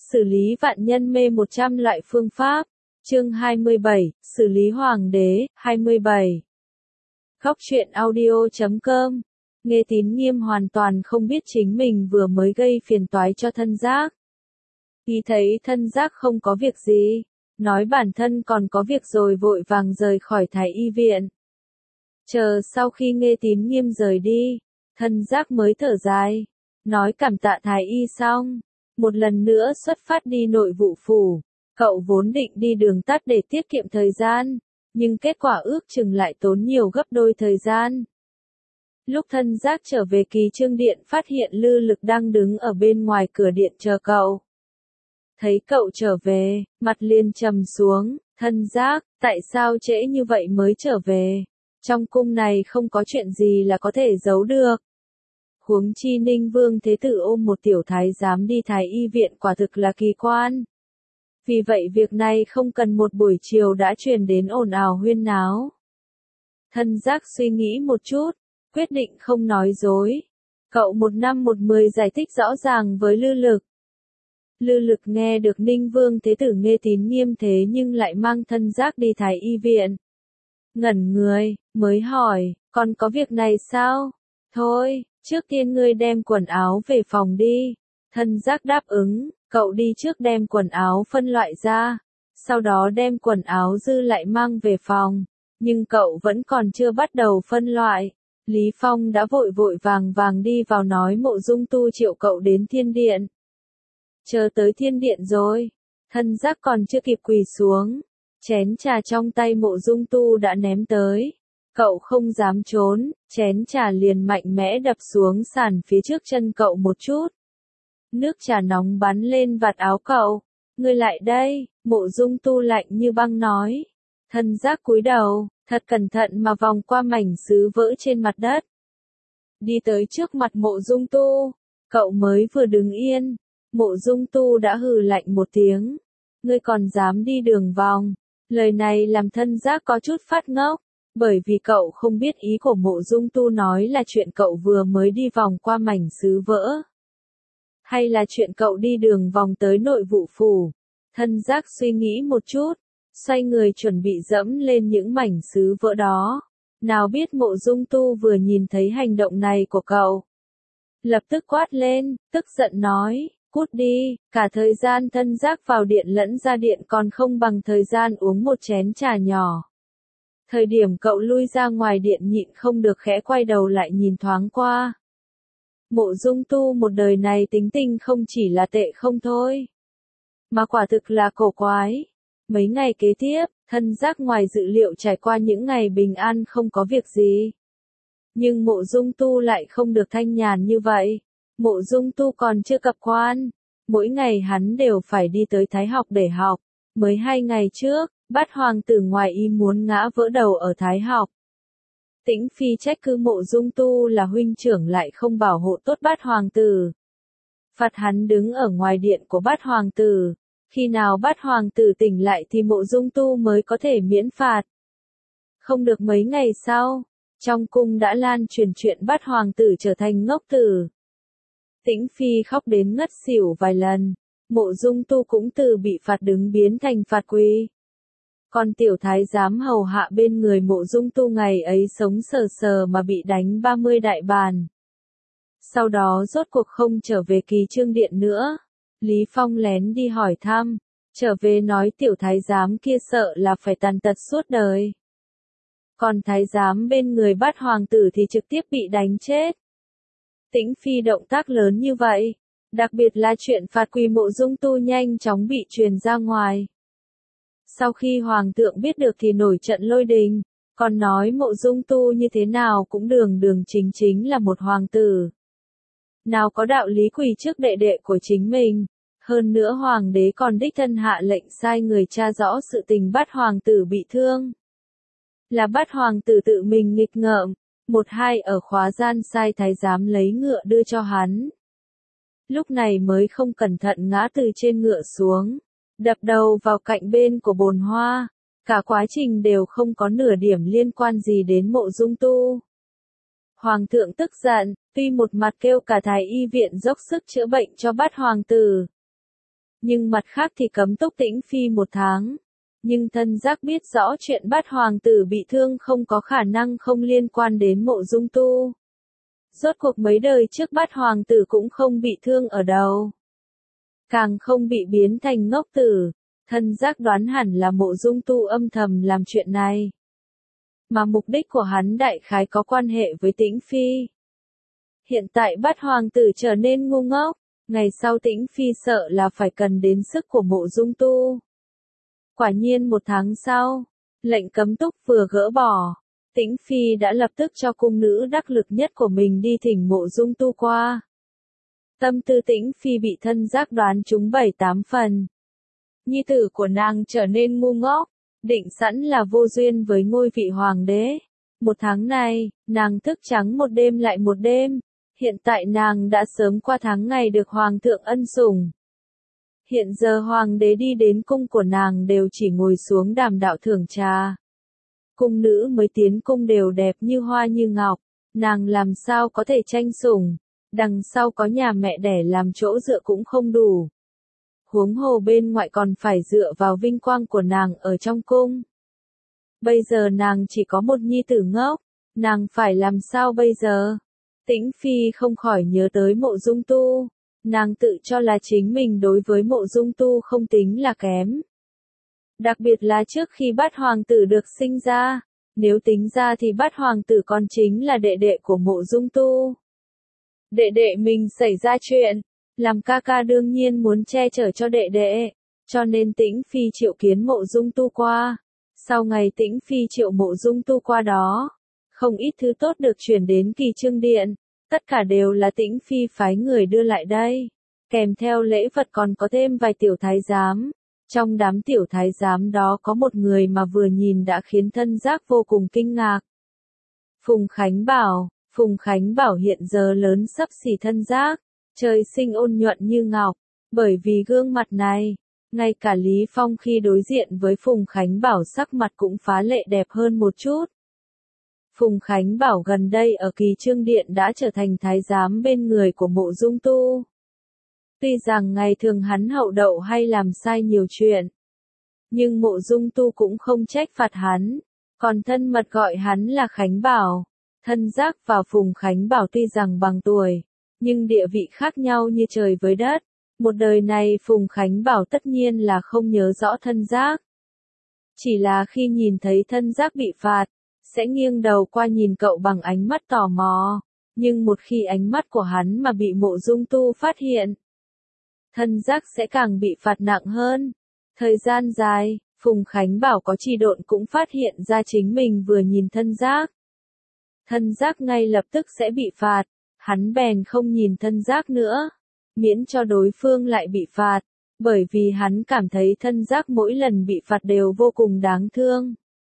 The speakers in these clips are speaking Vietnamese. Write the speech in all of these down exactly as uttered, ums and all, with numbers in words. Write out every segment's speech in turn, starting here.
Xử lý vạn nhân mê một trăm loại phương pháp. Chương hai mươi bảy, xử lý hoàng đế, hai mươi bảy. Góc truyện audio chấm com. Nghe Tín Nghiêm hoàn toàn không biết chính mình vừa mới gây phiền toái cho thân giác. Khi thấy thân giác không có việc gì, nói bản thân còn có việc rồi vội vàng rời khỏi Thái Y viện. Chờ sau khi nghe Tín Nghiêm rời đi, thân giác mới thở dài, nói cảm tạ Thái Y xong, một lần nữa xuất phát đi nội vụ phủ. Cậu vốn định đi đường tắt để tiết kiệm thời gian, nhưng kết quả ước chừng lại tốn nhiều gấp đôi thời gian. Lúc thân giác trở về Kỳ Trương Điện phát hiện Lư Lực đang đứng ở bên ngoài cửa điện chờ cậu. Thấy cậu trở về, mặt liền trầm xuống, thân giác, tại sao trễ như vậy mới trở về? Trong cung này không có chuyện gì là có thể giấu được. Huống chi Ninh Vương Thế Tử ôm một tiểu thái giám đi Thái Y viện quả thực là kỳ quan. Vì vậy việc này không cần một buổi chiều đã truyền đến ồn ào huyên náo. Thân giác suy nghĩ một chút, quyết định không nói dối. Cậu một năm một mười giải thích rõ ràng với Lư Lực. Lư Lực nghe được Ninh Vương Thế Tử nghe Tín Nghiêm thế nhưng lại mang thân giác đi Thái Y viện. Ngẩn người, mới hỏi, còn có việc này sao? Thôi, trước tiên ngươi đem quần áo về phòng đi. Thân giác đáp ứng, cậu đi trước đem quần áo phân loại ra, sau đó đem quần áo dư lại mang về phòng, nhưng cậu vẫn còn chưa bắt đầu phân loại. Lý Phong đã vội vội vàng vàng đi vào nói Mộ Dung Tu triệu cậu đến thiên điện. Chờ tới thiên điện rồi, thân giác còn chưa kịp quỳ xuống, chén trà trong tay Mộ Dung Tu đã ném tới. Cậu không dám trốn, chén trà liền mạnh mẽ đập xuống sàn phía trước chân cậu một chút. Nước trà nóng bắn lên vạt áo cậu. Ngươi lại đây, Mộ Dung Tu lạnh như băng nói. Thân giác cúi đầu, thật cẩn thận mà vòng qua mảnh sứ vỡ trên mặt đất. Đi tới trước mặt Mộ Dung Tu, cậu mới vừa đứng yên, Mộ Dung Tu đã hừ lạnh một tiếng. Ngươi còn dám đi đường vòng. Lời này làm thân giác có chút phát ngốc, bởi vì cậu không biết ý của Mộ Dung Tu nói là chuyện cậu vừa mới đi vòng qua mảnh sứ vỡ. Hay là chuyện cậu đi đường vòng tới nội vụ phủ. Thân giác suy nghĩ một chút, xoay người chuẩn bị dẫm lên những mảnh sứ vỡ đó. Nào biết Mộ Dung Tu vừa nhìn thấy hành động này của cậu, lập tức quát lên, tức giận nói, cút đi, cả thời gian thân giác vào điện lẫn ra điện còn không bằng thời gian uống một chén trà nhỏ. Thời điểm cậu lui ra ngoài điện nhịn không được khẽ quay đầu lại nhìn thoáng qua. Mộ Dung Tu một đời này tính tình không chỉ là tệ không thôi, mà quả thực là cổ quái. Mấy ngày kế tiếp, thân giác ngoài dự liệu trải qua những ngày bình an không có việc gì. Nhưng Mộ Dung Tu lại không được thanh nhàn như vậy. Mộ Dung Tu còn chưa cập quan, mỗi ngày hắn đều phải đi tới Thái học để học. Mới hai ngày trước, Bát hoàng tử ngoài ý muốn ngã vỡ đầu ở Thái học. Tĩnh Phi trách cứ Mộ Dung Tu là huynh trưởng lại không bảo hộ tốt Bát hoàng tử. Phạt hắn đứng ở ngoài điện của Bát hoàng tử. Khi nào Bát hoàng tử tỉnh lại thì Mộ Dung Tu mới có thể miễn phạt. Không được mấy ngày sau, trong cung đã lan truyền chuyện Bát hoàng tử trở thành ngốc tử. Tĩnh Phi khóc đến ngất xỉu vài lần. Mộ Dung Tu cũng từ bị phạt đứng biến thành phạt quỳ. Còn tiểu thái giám hầu hạ bên người Mộ Dung Tu ngày ấy sống sờ sờ mà bị đánh ba mươi đại bàn. Sau đó rốt cuộc không trở về Kỳ Trương Điện nữa. Lý Phong lén đi hỏi thăm, trở về nói tiểu thái giám kia sợ là phải tàn tật suốt đời. Còn thái giám bên người Bát hoàng tử thì trực tiếp bị đánh chết. Tĩnh Phi động tác lớn như vậy, đặc biệt là chuyện phạt quỳ Mộ Dung Tu nhanh chóng bị truyền ra ngoài. Sau khi hoàng thượng biết được thì nổi trận lôi đình, còn nói Mộ Dung Tu như thế nào cũng đường đường chính chính là một hoàng tử. Nào có đạo lý quỳ trước đệ đệ của chính mình, hơn nữa hoàng đế còn đích thân hạ lệnh sai người tra rõ sự tình Bát hoàng tử bị thương. Là Bát hoàng tử tự mình nghịch ngợm, một hai ở khóa gian sai thái giám lấy ngựa đưa cho hắn. Lúc này mới không cẩn thận ngã từ trên ngựa xuống, đập đầu vào cạnh bên của bồn hoa, cả quá trình đều không có nửa điểm liên quan gì đến Mộ Dung Tu. Hoàng thượng tức giận, tuy một mặt kêu cả Thái Y viện dốc sức chữa bệnh cho Bát hoàng tử, nhưng mặt khác thì cấm túc Tĩnh Phi một tháng. Nhưng thân giác biết rõ chuyện Bát hoàng tử bị thương không có khả năng không liên quan đến Mộ Dung Tu. Rốt cuộc mấy đời trước Bát hoàng tử cũng không bị thương ở đầu. Càng không bị biến thành ngốc tử, thân giác đoán hẳn là Mộ Dung Tu âm thầm làm chuyện này. Mà mục đích của hắn đại khái có quan hệ với Tĩnh Phi. Hiện tại Bát hoàng tử trở nên ngu ngốc, ngày sau Tĩnh Phi sợ là phải cần đến sức của Mộ Dung Tu. Quả nhiên một tháng sau, lệnh cấm túc vừa gỡ bỏ, Tĩnh Phi đã lập tức cho cung nữ đắc lực nhất của mình đi thỉnh Mộ Dung Tu qua. Tâm tư Tĩnh Phi bị thân giác đoán trúng bảy tám phần. Nhi tử của nàng trở nên ngu ngốc, định sẵn là vô duyên với ngôi vị hoàng đế. Một tháng này, nàng thức trắng một đêm lại một đêm, hiện tại nàng đã sớm qua tháng ngày được hoàng thượng ân sủng. Hiện giờ hoàng đế đi đến cung của nàng đều chỉ ngồi xuống đàm đạo thưởng trà. Cung nữ mới tiến cung đều đẹp như hoa như ngọc, nàng làm sao có thể tranh sủng, đằng sau có nhà mẹ đẻ làm chỗ dựa cũng không đủ. Huống hồ bên ngoại còn phải dựa vào vinh quang của nàng ở trong cung. Bây giờ nàng chỉ có một nhi tử ngốc, nàng phải làm sao bây giờ? Tĩnh Phi không khỏi nhớ tới Mộ Dung Tu. Nàng tự cho là chính mình đối với Mộ Dung Tu không tính là kém. Đặc biệt là trước khi Bát hoàng tử được sinh ra, nếu tính ra thì Bát hoàng tử còn chính là đệ đệ của Mộ Dung Tu. Đệ đệ mình xảy ra chuyện, làm ca ca đương nhiên muốn che chở cho đệ đệ, cho nên Tĩnh Phi triệu kiến Mộ Dung Tu qua. Sau ngày Tĩnh Phi triệu Mộ Dung Tu qua đó, không ít thứ tốt được chuyển đến Kỳ Trương Điện. Tất cả đều là Tĩnh Phi phái người đưa lại đây. Kèm theo lễ vật còn có thêm vài tiểu thái giám. Trong đám tiểu thái giám đó có một người mà vừa nhìn đã khiến thân giác vô cùng kinh ngạc. Phùng Khánh Bảo. Phùng Khánh Bảo hiện giờ lớn sắp xỉ thân giác. Trời sinh ôn nhuận như ngọc. Bởi vì gương mặt này, ngay cả Lý Phong khi đối diện với Phùng Khánh Bảo sắc mặt cũng phá lệ đẹp hơn một chút. Phùng Khánh Bảo gần đây ở Kỳ Trương Điện đã trở thành thái giám bên người của Mộ Dung Tu. Tuy rằng ngày thường hắn hậu đậu hay làm sai nhiều chuyện, nhưng Mộ Dung Tu cũng không trách phạt hắn, còn thân mật gọi hắn là Khánh Bảo. Thân giác và Phùng Khánh Bảo tuy rằng bằng tuổi, nhưng địa vị khác nhau như trời với đất. Một đời này Phùng Khánh Bảo tất nhiên là không nhớ rõ thân giác. Chỉ là khi nhìn thấy thân giác bị phạt, sẽ nghiêng đầu qua nhìn cậu bằng ánh mắt tò mò, nhưng một khi ánh mắt của hắn mà bị Mộ Dung Tu phát hiện, thân giác sẽ càng bị phạt nặng hơn. Thời gian dài, Phùng Khánh Bảo có trì độn cũng phát hiện ra chính mình vừa nhìn thân giác. Thân giác ngay lập tức sẽ bị phạt, hắn bèn không nhìn thân giác nữa, miễn cho đối phương lại bị phạt, bởi vì hắn cảm thấy thân giác mỗi lần bị phạt đều vô cùng đáng thương.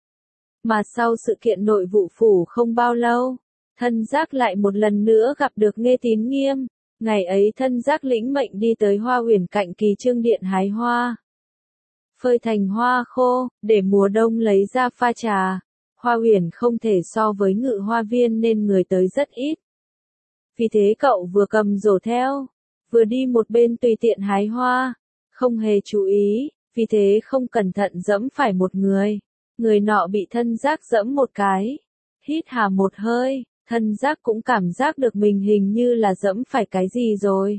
Mà sau sự kiện nội vụ phủ không bao lâu, thân giác lại một lần nữa gặp được Nghê Tín Nghiêm. Ngày ấy thân giác lĩnh mệnh đi tới Hoa Uyển cạnh Kỳ Trương Điện hái hoa. Phơi thành hoa khô, để mùa đông lấy ra pha trà. Hoa Uyển không thể so với Ngự Hoa Viên nên người tới rất ít. Vì thế cậu vừa cầm rổ theo, vừa đi một bên tùy tiện hái hoa, không hề chú ý, vì thế không cẩn thận dẫm phải một người. Người nọ bị thân giác dẫm một cái, hít hà một hơi, thân giác cũng cảm giác được mình hình như là dẫm phải cái gì rồi.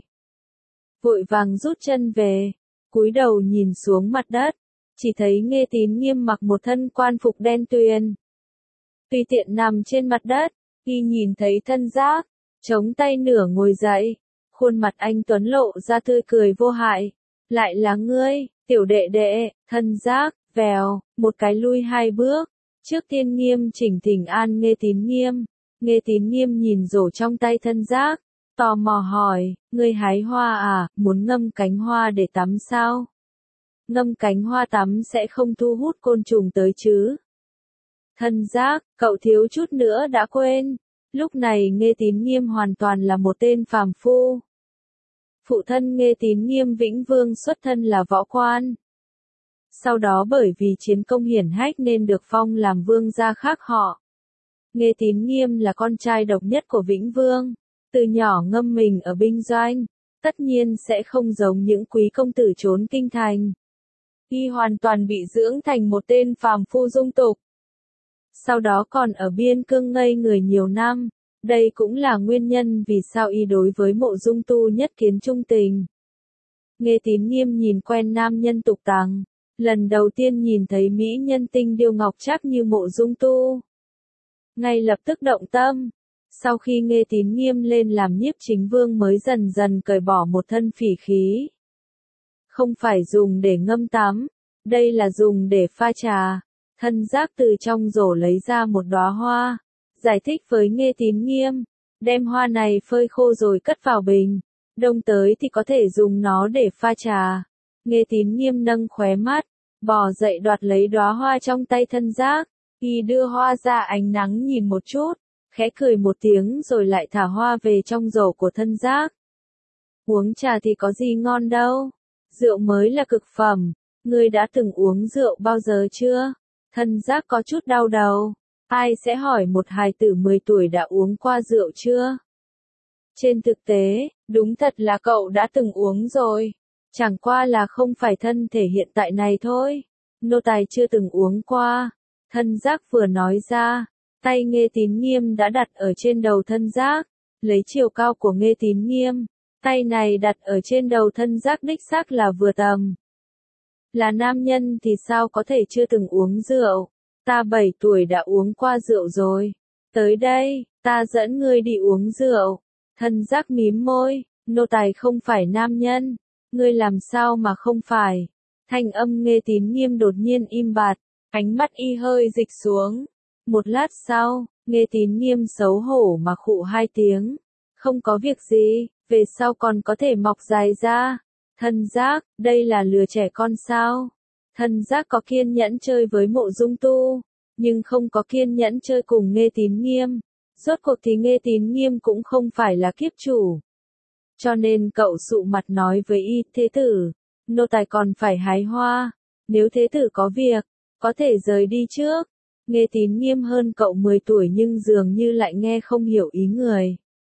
Vội vàng rút chân về, cúi đầu nhìn xuống mặt đất, chỉ thấy Nghê Tín Nghiêm mặc một thân quan phục đen tuyền. Tùy tiện nằm trên mặt đất, khi nhìn thấy thân giác, chống tay nửa ngồi dậy, khuôn mặt anh tuấn lộ ra tươi cười vô hại. Lại là ngươi, tiểu đệ đệ, thân giác. Vèo, một cái lui hai bước, trước tiên nghiêm chỉnh thỉnh an Nghê Tín Nghiêm. Nghê Tín Nghiêm nhìn rổ trong tay thân giác, tò mò hỏi, ngươi hái hoa à, muốn ngâm cánh hoa để tắm sao? Ngâm cánh hoa tắm sẽ không thu hút côn trùng tới chứ? Thân giác, cậu thiếu chút nữa đã quên, lúc này Nghê Tín Nghiêm hoàn toàn là một tên phàm phu. Phụ thân Nghê Tín Nghiêm Vĩnh Vương xuất thân là võ quan. Sau đó bởi vì chiến công hiển hách nên được phong làm vương gia khác họ. Nghê Tín Nghiêm là con trai độc nhất của Vĩnh Vương, từ nhỏ ngâm mình ở binh doanh, tất nhiên sẽ không giống những quý công tử trốn kinh thành. Y hoàn toàn bị dưỡng thành một tên phàm phu dung tục. Sau đó còn ở biên cương ngây người nhiều năm, đây cũng là nguyên nhân vì sao y đối với Mộ Dung Tu nhất kiến trung tình. Nghe Tín Nghiêm nhìn quen nam nhân tục tằng, lần đầu tiên nhìn thấy mỹ nhân tinh điêu ngọc trác như Mộ Dung Tu, ngay lập tức động tâm. Sau khi Nghe Tín Nghiêm lên làm nhiếp chính vương mới dần dần cởi bỏ một thân phỉ khí. Không phải dùng để ngâm tắm, đây là dùng để pha trà. Thân giác từ trong rổ lấy ra một đóa hoa, giải thích với Nghe Tín Nghiêm, đem hoa này phơi khô rồi cất vào bình, đông tới thì có thể dùng nó để pha trà. Nghe Tín Nghiêm nâng khóe mắt, bò dậy đoạt lấy đóa hoa trong tay thân giác, y đưa hoa ra ánh nắng nhìn một chút, khẽ cười một tiếng rồi lại thả hoa về trong rổ của thân giác. Uống trà thì có gì ngon đâu, rượu mới là cực phẩm, ngươi đã từng uống rượu bao giờ chưa? Thân giác có chút đau đầu, ai sẽ hỏi một hài tử mười tuổi đã uống qua rượu chưa? Trên thực tế, đúng thật là cậu đã từng uống rồi, chẳng qua là không phải thân thể hiện tại này thôi. Nô tài chưa từng uống qua. Thân giác vừa nói ra, tay Nghe Tín Nghiêm đã đặt ở trên đầu thân giác, lấy chiều cao của Nghe Tín Nghiêm, tay này đặt ở trên đầu thân giác đích xác là vừa tầm. Là nam nhân thì sao có thể chưa từng uống rượu, ta bảy tuổi đã uống qua rượu rồi, tới đây, ta dẫn ngươi đi uống rượu. Thân giác mím môi, nô tài không phải nam nhân, ngươi làm sao mà không phải. Thanh âm Nghe Tín Nghiêm đột nhiên im bặt, ánh mắt y hơi dịch xuống. Một lát sau, Nghe Tín Nghiêm xấu hổ mà khụ hai tiếng, không có việc gì, về sau còn có thể mọc dài ra. Thân giác, đây là lừa trẻ con sao? Thân giác có kiên nhẫn chơi với Mộ Dung Tu, nhưng không có kiên nhẫn chơi cùng Nghe Tín Nghiêm. Rốt cuộc thì Nghe Tín Nghiêm cũng không phải là kiếp chủ. Cho nên cậu sụ mặt nói với y, thế tử, nô tài còn phải hái hoa, nếu thế tử có việc, có thể rời đi trước. Nghe Tín Nghiêm hơn cậu mười tuổi nhưng dường như lại nghe không hiểu ý người.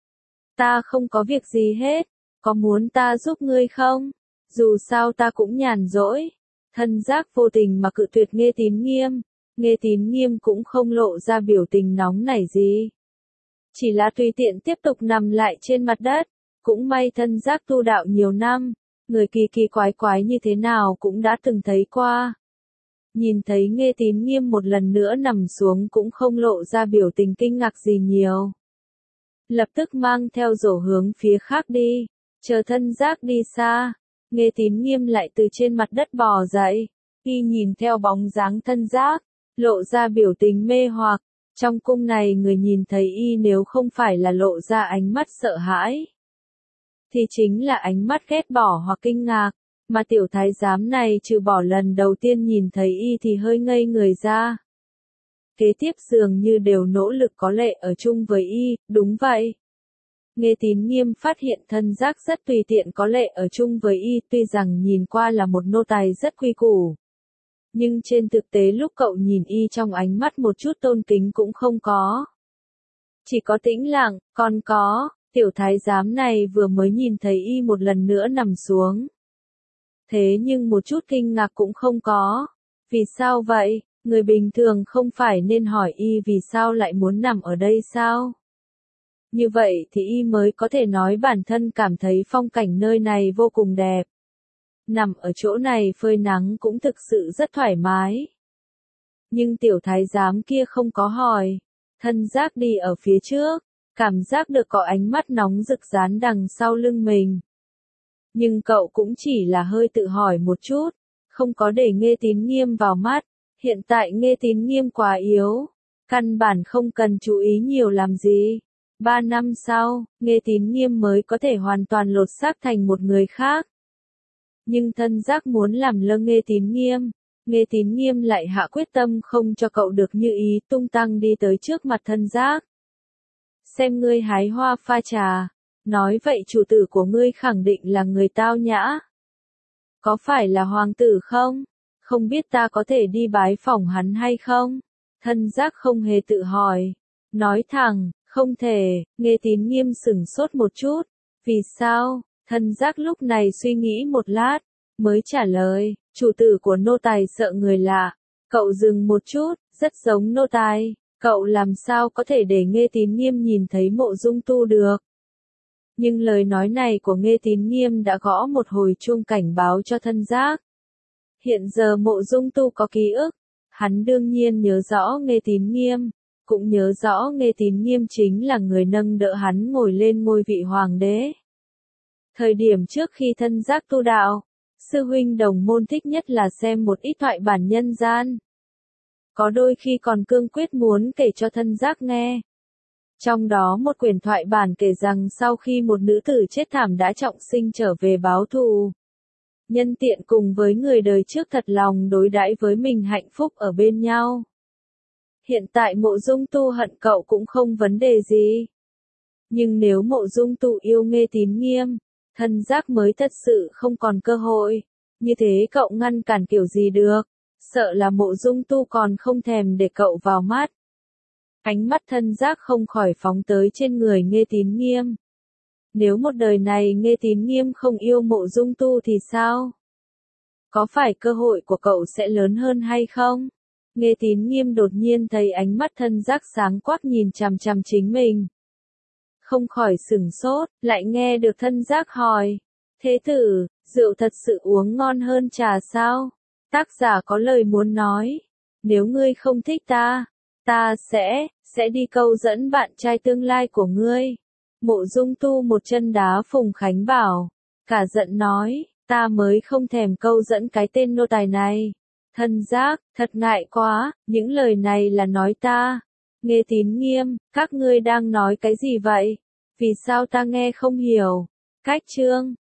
Ta không có việc gì hết, có muốn ta giúp ngươi không? Dù sao ta cũng nhàn rỗi. Thân giác vô tình mà cự tuyệt Nghe Tín Nghiêm, Nghe Tín Nghiêm cũng không lộ ra biểu tình nóng nảy gì. Chỉ là tùy tiện tiếp tục nằm lại trên mặt đất, cũng may thân giác tu đạo nhiều năm, người kỳ kỳ quái quái như thế nào cũng đã từng thấy qua. Nhìn thấy Nghe Tín Nghiêm một lần nữa nằm xuống cũng không lộ ra biểu tình kinh ngạc gì nhiều. Lập tức mang theo rổ hướng phía khác đi, chờ thân giác đi xa, Nghe Tín Nghiêm lại từ trên mặt đất bò dậy, y nhìn theo bóng dáng thân giác, lộ ra biểu tình mê hoặc. Trong cung này người nhìn thấy y nếu không phải là lộ ra ánh mắt sợ hãi, thì chính là ánh mắt ghét bỏ hoặc kinh ngạc, mà tiểu thái giám này trừ bỏ lần đầu tiên nhìn thấy y thì hơi ngây người ra. Kế tiếp dường như đều nỗ lực có lệ ở chung với y, đúng vậy. Nghe Tín Nghiêm phát hiện thân giác rất tùy tiện có lệ ở chung với y, tuy rằng nhìn qua là một nô tài rất quy củ. Nhưng trên thực tế lúc cậu nhìn y trong ánh mắt một chút tôn kính cũng không có. Chỉ có tĩnh lặng, còn có, tiểu thái giám này vừa mới nhìn thấy y một lần nữa nằm xuống. Thế nhưng một chút kinh ngạc cũng không có. Vì sao vậy? Người bình thường không phải nên hỏi y vì sao lại muốn nằm ở đây sao? Như vậy thì y mới có thể nói bản thân cảm thấy phong cảnh nơi này vô cùng đẹp. Nằm ở chỗ này phơi nắng cũng thực sự rất thoải mái. Nhưng tiểu thái giám kia không có hỏi. Thân giác đi ở phía trước, cảm giác được có ánh mắt nóng rực dán đằng sau lưng mình. Nhưng cậu cũng chỉ là hơi tự hỏi một chút, không có để Nghe Tín Nghiêm vào mắt. Hiện tại Nghe Tín Nghiêm quá yếu, căn bản không cần chú ý nhiều làm gì. Ba năm sau, Nghe Tín Nghiêm mới có thể hoàn toàn lột xác thành một người khác. Nhưng thân giác muốn làm lơ Nghe Tín Nghiêm, Nghe Tín Nghiêm lại hạ quyết tâm không cho cậu được như ý, tung tăng đi tới trước mặt thân giác. Xem ngươi hái hoa pha trà, nói vậy chủ tử của ngươi khẳng định là người tao nhã. Có phải là hoàng tử không? Không biết ta có thể đi bái phỏng hắn hay không? Thân giác không hề tự hỏi. Nói thẳng, không thể. Nghe Tín Nghiêm sửng sốt một chút. Vì sao? Thân giác lúc này suy nghĩ một lát, mới trả lời, chủ tử của nô tài sợ người lạ. Cậu dừng một chút, rất giống nô tài, cậu làm sao có thể để Nghê Tín Nghiêm nhìn thấy Mộ Dung Tu được. Nhưng lời nói này của Nghê Tín Nghiêm đã gõ một hồi chuông cảnh báo cho thân giác. Hiện giờ Mộ Dung Tu có ký ức, hắn đương nhiên nhớ rõ Nghê Tín Nghiêm, cũng nhớ rõ Nghê Tín Nghiêm chính là người nâng đỡ hắn ngồi lên ngôi vị hoàng đế. Thời điểm trước khi thân giác tu đạo, sư huynh đồng môn thích nhất là xem một ít thoại bản nhân gian. Có đôi khi còn cương quyết muốn kể cho thân giác nghe. Trong đó một quyển thoại bản kể rằng sau khi một nữ tử chết thảm đã trọng sinh trở về báo thù. Nhân tiện cùng với người đời trước thật lòng đối đãi với mình hạnh phúc ở bên nhau. Hiện tại Mộ Dung Tu hận cậu cũng không vấn đề gì. Nhưng nếu Mộ Dung Tu yêu Nghê Tín Nghiêm, thân giác mới thật sự không còn cơ hội. Như thế cậu ngăn cản kiểu gì được, sợ là Mộ Dung Tu còn không thèm để cậu vào mắt. Ánh mắt thân giác không khỏi phóng tới trên người Nghê Tín Nghiêm. Nếu một đời này Nghê Tín Nghiêm không yêu Mộ Dung Tu thì sao? Có phải cơ hội của cậu sẽ lớn hơn hay không? Nghê Tín Nghiêm đột nhiên thấy ánh mắt thân giác sáng quắc nhìn chằm chằm chính mình. Không khỏi sửng sốt, lại nghe được thân giác hỏi. Thế tử, rượu thật sự uống ngon hơn trà sao? Tác giả có lời muốn nói. Nếu ngươi không thích ta, ta sẽ, sẽ đi câu dẫn bạn trai tương lai của ngươi. Mộ Dung Tu một chân đá Phùng Khánh Bảo. Cả giận nói, ta mới không thèm câu dẫn cái tên nô tài này. Thân giác, thật ngại quá, những lời này là nói ta. Nghê Tín Nghiêm, các ngươi đang nói cái gì vậy? Vì sao ta nghe không hiểu? Cách chương